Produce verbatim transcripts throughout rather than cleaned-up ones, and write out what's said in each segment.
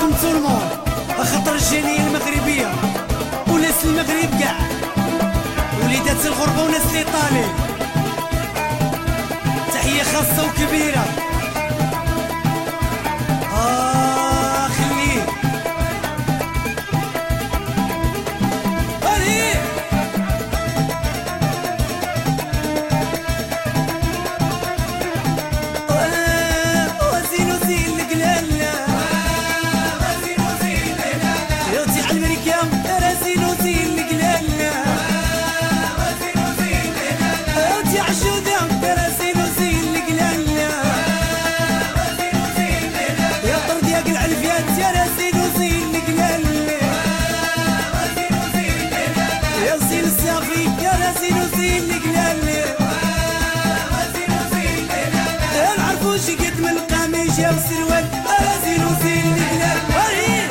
كوم تو الموند خاطر الجالية المغربية وناس المغرب كاع وليدات الغربة وناس الإيطالي. تحية خاصة وكبيرة. آه خليه هذه وزين وزين القلالة وزين وزين القلالة يوتي على المريكا رزين وزين القلالة وزين وزين القلالة يوتي عالجودة رزين وزين القلالة وزين وزين القلالة يا طرد يا قلع الفيات يا رزين وزين القلالة وزين وزين القلالة يا زين الصافي يا رزين وزين القلالة وزين وزين القلالة نعرفوش قد من القميص يا السروال رزين وزين القلالة.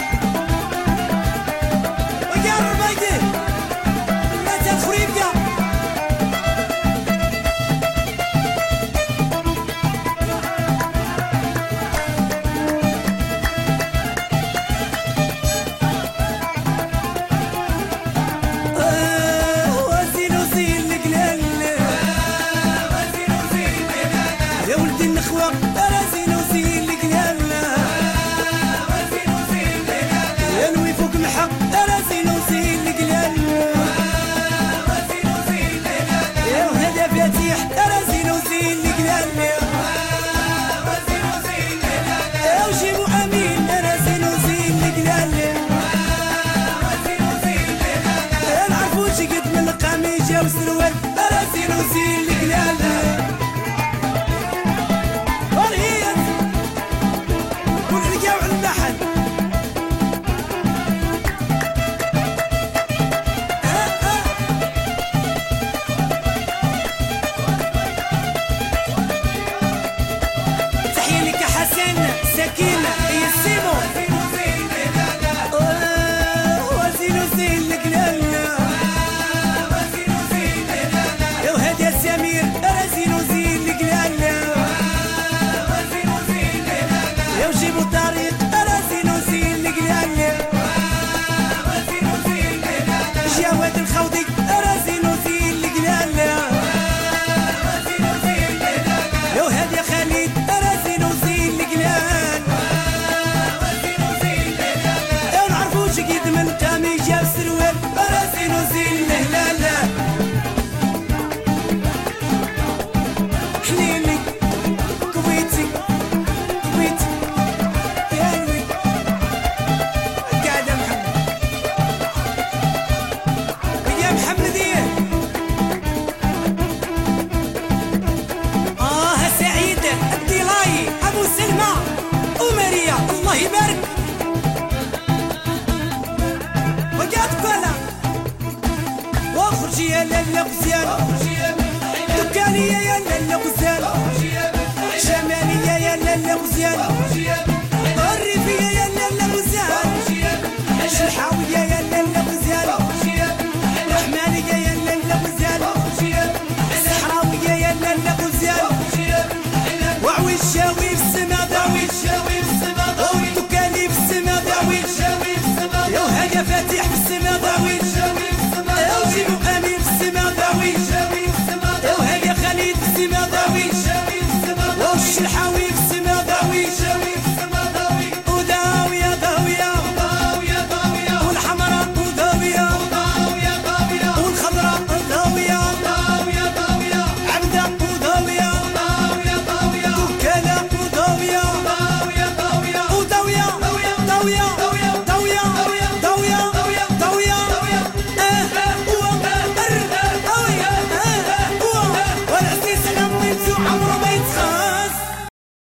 يا ولد النخوة رزين وزين القلالة رزين وزين القلالة يا نوي فوق محق رزين وزين القلالة رزين وزين القلالة يا وهذا فاتح رزين وزين القلالة رزين وزين القلالة يا وجيبو أمين رزين وزين القلالة رزين وزين القلالة يا نعرفوش قد من القميص يا وسروال رزين وزين القلالة. سكينة هي السيمو وزين وزين القلالة وزين وزين القلالة يا وهادي يا سمير رزين وزين القلالة وزين وزين القلالة يا وجيبو طريق رزين وزين القلالة وزين وزين القلالة جواد الخوضي رزين وزين القلالة وزين وزين القلالة يا وهادي يا خالد رزين وزين القلالة قد من قميص جاب سروال رزين وزين الهلالة. حليلي كويتي كويتي يا لوي قاعدة محمد يا محمدية. آه سعيد الديلاي أبو سلمى وماريا الله يبارك يا لالا غزال دكانية يا لالا غزال شمالية يا لالا غزال